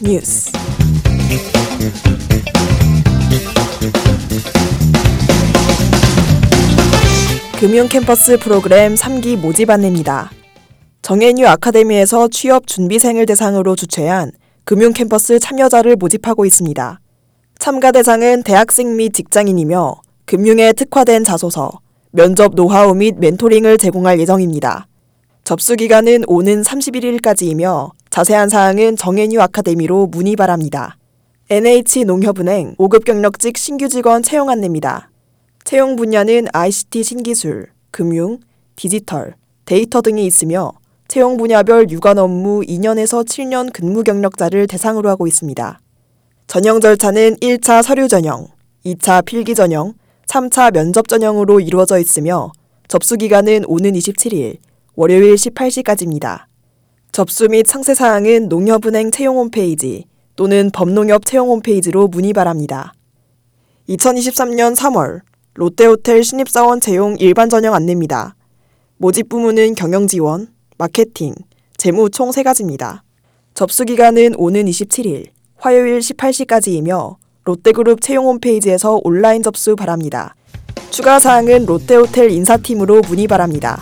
뉴스. 금융 캠퍼스 프로그램 3기 모집 안내입니다. 정앤유 아카데미에서 취업 준비생을 대상으로 주최한 금융 캠퍼스 참여자를 모집하고 있습니다. 참가 대상은 대학생 및 직장인이며 금융에 특화된 자소서, 면접 노하우 및 멘토링을 제공할 예정입니다. 접수 기간은 오는 31일까지이며 자세한 사항은 정앤유 아카데미로 문의 바랍니다. NH농협은행 5급 경력직 신규 직원 채용 안내입니다. 채용 분야는 ICT 신기술, 금융, 디지털, 데이터 등이 있으며 채용 분야별 유관 업무 2년에서 7년 근무 경력자를 대상으로 하고 있습니다. 전형 절차는 1차 서류 전형, 2차 필기 전형, 3차 면접 전형으로 이루어져 있으며 접수 기간은 오는 27일, 월요일 18시까지입니다. 접수 및 상세 사항은 농협은행 채용 홈페이지 또는 범농협 채용 홈페이지로 문의 바랍니다. 2023년 3월 롯데호텔 신입사원 채용 일반 전형 안내입니다. 모집 부문은 경영지원, 마케팅, 재무 총 3가지입니다. 접수 기간은 오는 27일, 화요일 18시까지이며 롯데그룹 채용 홈페이지에서 온라인 접수 바랍니다. 추가 사항은 롯데호텔 인사팀으로 문의 바랍니다.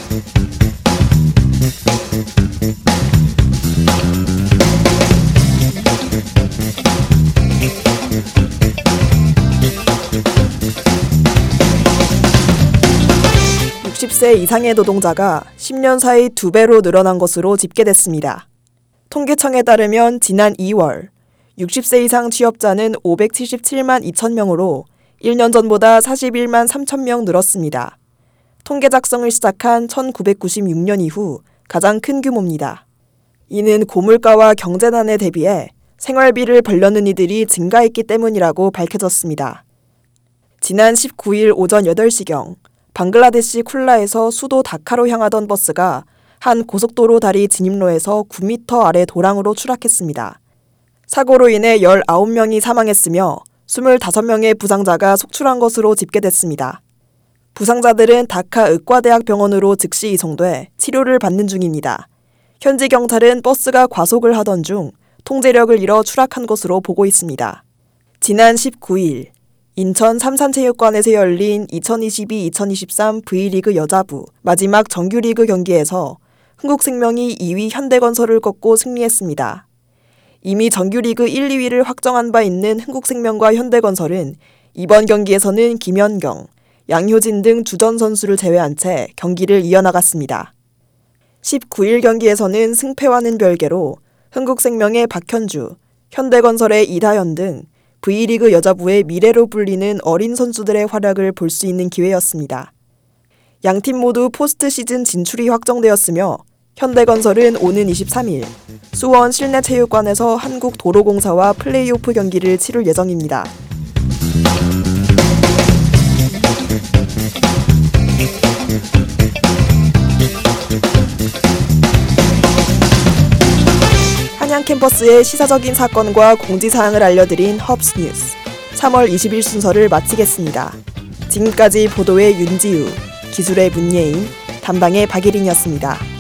(60세) 이상의 노동자가 10년 사이 2배로 늘어난 것으로 집계됐습니다. 통계청에 따르면 지난 2월 60세 이상 취업자는 577만 2천 명으로 1년 전보다 41만 3천 명 늘었습니다. 통계 작성을 시작한 1996년 이후 가장 큰 규모입니다. 이는 고물가와 경제난에 대비해 생활비를 벌려는 이들이 증가했기 때문이라고 밝혀졌습니다. 지난 19일 오전 8시경 방글라데시 쿨라에서 수도 다카로 향하던 버스가 한 고속도로 다리 진입로에서 9m 아래 도랑으로 추락했습니다. 사고로 인해 19명이 사망했으며 25명의 부상자가 속출한 것으로 집계됐습니다. 부상자들은 다카 의과대학병원으로 즉시 이송돼 치료를 받는 중입니다. 현지 경찰은 버스가 과속을 하던 중 통제력을 잃어 추락한 것으로 보고 있습니다. 지난 19일 인천 삼산체육관에서 열린 2022-2023 V리그 여자부 마지막 정규리그 경기에서 흥국생명이 2위 현대건설을 꺾고 승리했습니다. 이미 정규리그 1, 2위를 확정한 바 있는 흥국생명과 현대건설은 이번 경기에서는 김연경, 양효진 등 주전 선수를 제외한 채 경기를 이어나갔습니다. 19일 경기에서는 승패와는 별개로 흥국생명의 박현주, 현대건설의 이다현 등 V리그 여자부의 미래로 불리는 어린 선수들의 활약을 볼 수 있는 기회였습니다. 양팀 모두 포스트 시즌 진출이 확정되었으며 현대건설은 오는 23일 수원 실내체육관에서 한국도로공사와 플레이오프 경기를 치를 예정입니다. 한양 캠퍼스의 시사적인 사건과 공지사항을 알려드린 헙스 뉴스 3월 20일 순서를 마치겠습니다. 지금까지 보도의 윤지우, 기술의 문예인, 담당의 박예린이었습니다.